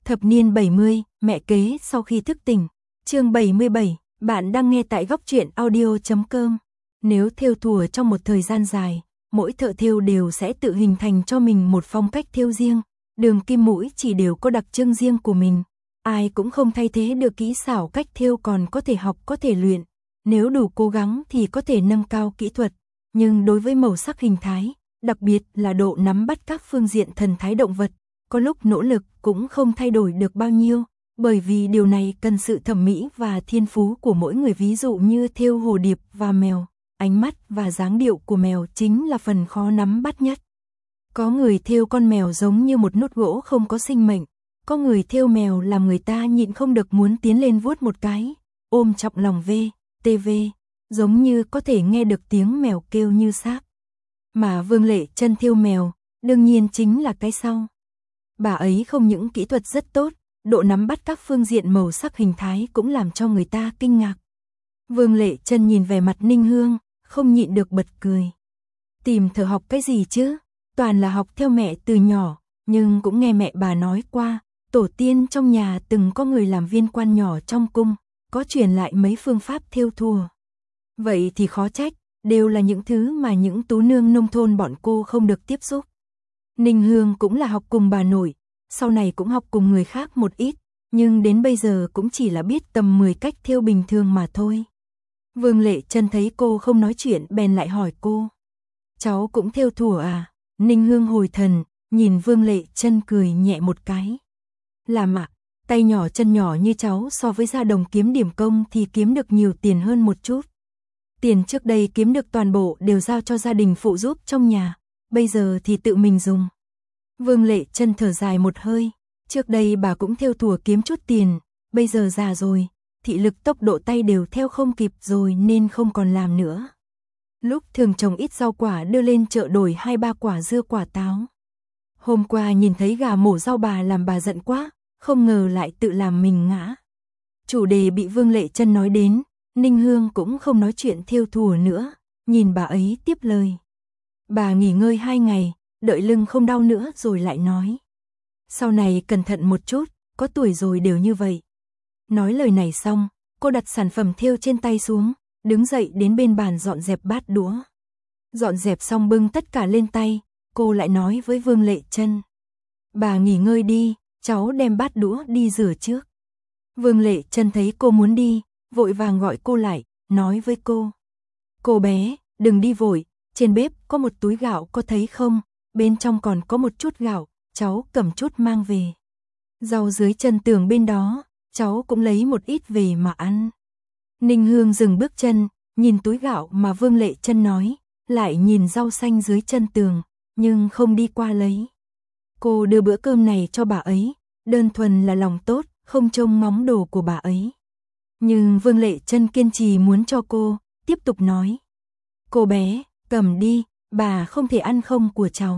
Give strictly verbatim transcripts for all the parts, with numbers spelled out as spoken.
Thập niên bảy mươi, mẹ kế sau khi thức tỉnh. Chương bảy mươi bảy, bạn đang nghe tại góc truyện audio chấm com. Nếu thêu thùa trong một thời gian dài, mỗi thợ thêu đều sẽ tự hình thành cho mình một phong cách thêu riêng, đường kim mũi chỉ đều có đặc trưng riêng của mình. Ai cũng không thay thế được kỹ xảo cách thêu, còn có thể học, có thể luyện. Nếu đủ cố gắng thì có thể nâng cao kỹ thuật. Nhưng đối với màu sắc hình thái, đặc biệt là độ nắm bắt các phương diện thần thái động vật, có lúc nỗ lực cũng không thay đổi được bao nhiêu, bởi vì điều này cần sự thẩm mỹ và thiên phú của mỗi người. Ví dụ như thêu hồ điệp và mèo, ánh mắt và dáng điệu của mèo chính là phần khó nắm bắt nhất. Có người thêu con mèo giống như một nút gỗ không có sinh mệnh, có người thêu mèo làm người ta nhịn không được muốn tiến lên vuốt một cái, ôm trọng lòng về, tê vê, giống như có thể nghe được tiếng mèo kêu như xác. Mà Vương Lệ Trân thêu mèo, đương nhiên chính là cái sau. Bà ấy không những kỹ thuật rất tốt, độ nắm bắt các phương diện màu sắc hình thái cũng làm cho người ta kinh ngạc. Vương Lệ Trân nhìn về mặt Ninh Hương, không nhịn được bật cười. Tìm thợ học cái gì chứ, toàn là học theo mẹ từ nhỏ, nhưng cũng nghe mẹ bà nói qua, tổ tiên trong nhà từng có người làm viên quan nhỏ trong cung, có truyền lại mấy phương pháp thêu thùa. Vậy thì khó trách, đều là những thứ mà những tú nương nông thôn bọn cô không được tiếp xúc. Ninh Hương cũng là học cùng bà nội, sau này cũng học cùng người khác một ít, nhưng đến bây giờ cũng chỉ là biết tầm mười cách thêu bình thường mà thôi. Vương Lệ Trân thấy cô không nói chuyện bèn lại hỏi cô. Cháu cũng thêu thùa à? Ninh Hương hồi thần, nhìn Vương Lệ Trân cười nhẹ một cái. Làm ạ, tay nhỏ chân nhỏ như cháu so với ra đồng kiếm điểm công thì kiếm được nhiều tiền hơn một chút. Tiền trước đây kiếm được toàn bộ đều giao cho gia đình phụ giúp trong nhà, bây giờ thì tự mình dùng. Vương Lệ Trân thở dài một hơi, trước đây bà cũng thêu thùa kiếm chút tiền, bây giờ già rồi, thị lực tốc độ tay đều theo không kịp rồi nên không còn làm nữa. Lúc thường trồng ít rau quả đưa lên chợ đổi hai ba quả dưa quả táo. Hôm qua nhìn thấy gà mổ rau bà làm bà giận quá, không ngờ lại tự làm mình ngã. Chủ đề bị Vương Lệ Trân nói đến, Ninh Hương cũng không nói chuyện thêu thùa nữa, nhìn bà ấy tiếp lời. Bà nghỉ ngơi hai ngày, đợi lưng không đau nữa rồi lại nói. Sau này cẩn thận một chút, có tuổi rồi đều như vậy. Nói lời này xong, cô đặt sản phẩm thêu trên tay xuống, đứng dậy đến bên bàn dọn dẹp bát đũa. Dọn dẹp xong bưng tất cả lên tay, cô lại nói với Vương Lệ Trân. Bà nghỉ ngơi đi, cháu đem bát đũa đi rửa trước. Vương Lệ Trân thấy cô muốn đi, vội vàng gọi cô lại, nói với cô. Cô bé, đừng đi vội, trên bếp có một túi gạo có thấy không, bên trong còn có một chút gạo, cháu cầm chút mang về. Rau dưới chân tường bên đó, cháu cũng lấy một ít về mà ăn. Ninh Hương dừng bước chân, nhìn túi gạo mà Vương Lệ Trân nói, lại nhìn rau xanh dưới chân tường, nhưng không đi qua lấy. Cô đưa bữa cơm này cho bà ấy, đơn thuần là lòng tốt, không trông ngóng đồ của bà ấy. Nhưng Vương Lệ Trân kiên trì muốn cho cô, tiếp tục nói. Cô bé, cầm đi, bà không thể ăn không của cháu.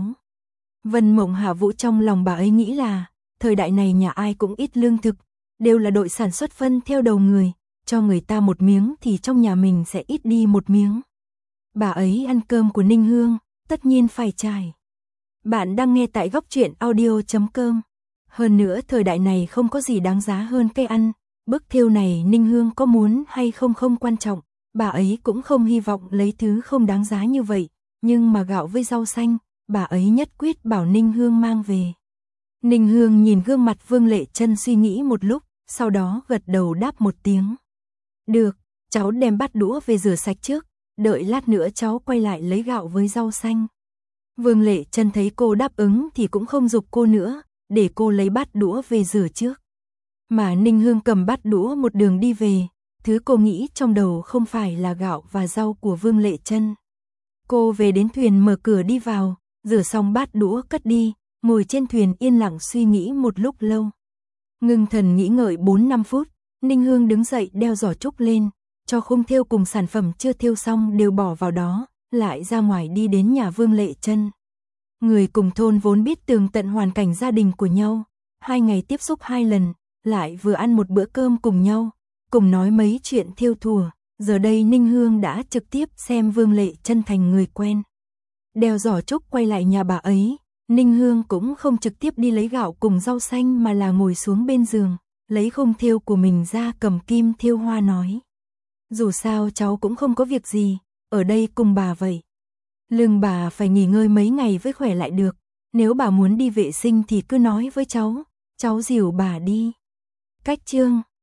Vân Mộng Hạ Vũ trong lòng bà ấy nghĩ là, thời đại này nhà ai cũng ít lương thực, đều là đội sản xuất phân theo đầu người, cho người ta một miếng thì trong nhà mình sẽ ít đi một miếng. Bà ấy ăn cơm của Ninh Hương, tất nhiên phải trải. Bạn đang nghe tại góc truyện audio chấm com. Hơn nữa thời đại này không có gì đáng giá hơn cây ăn, bức thêu này Ninh Hương có muốn hay không không quan trọng, bà ấy cũng không hy vọng lấy thứ không đáng giá như vậy, nhưng mà gạo với rau xanh, bà ấy nhất quyết bảo Ninh Hương mang về. Ninh Hương nhìn gương mặt Vương Lệ Trân suy nghĩ một lúc, sau đó gật đầu đáp một tiếng. Được, cháu đem bát đũa về rửa sạch trước, đợi lát nữa cháu quay lại lấy gạo với rau xanh. Vương Lệ Trân thấy cô đáp ứng thì cũng không giục cô nữa, để cô lấy bát đũa về rửa trước. Mà Ninh Hương cầm bát đũa một đường đi về, thứ cô nghĩ trong đầu không phải là gạo và rau của Vương Lệ Trân. Cô về đến thuyền mở cửa đi vào, rửa xong bát đũa cất đi, ngồi trên thuyền yên lặng suy nghĩ một lúc lâu. Ngưng thần nghĩ ngợi bốn năm phút, Ninh Hương đứng dậy đeo giỏ trúc lên, cho khung thêu cùng sản phẩm chưa thêu xong đều bỏ vào đó, lại ra ngoài đi đến nhà Vương Lệ Trân. Người cùng thôn vốn biết tường tận hoàn cảnh gia đình của nhau, hai ngày tiếp xúc hai lần, lại vừa ăn một bữa cơm cùng nhau, cùng nói mấy chuyện thêu thùa, giờ đây Ninh Hương đã trực tiếp xem Vương Lệ Trân thành người quen. Đeo giỏ trúc quay lại nhà bà ấy, Ninh Hương cũng không trực tiếp đi lấy gạo cùng rau xanh mà là ngồi xuống bên giường, lấy khung thêu của mình ra cầm kim thêu hoa nói. Dù sao cháu cũng không có việc gì, ở đây cùng bà vậy. Lưng bà phải nghỉ ngơi mấy ngày mới khỏe lại được, nếu bà muốn đi vệ sinh thì cứ nói với cháu, cháu dìu bà đi. Cách chương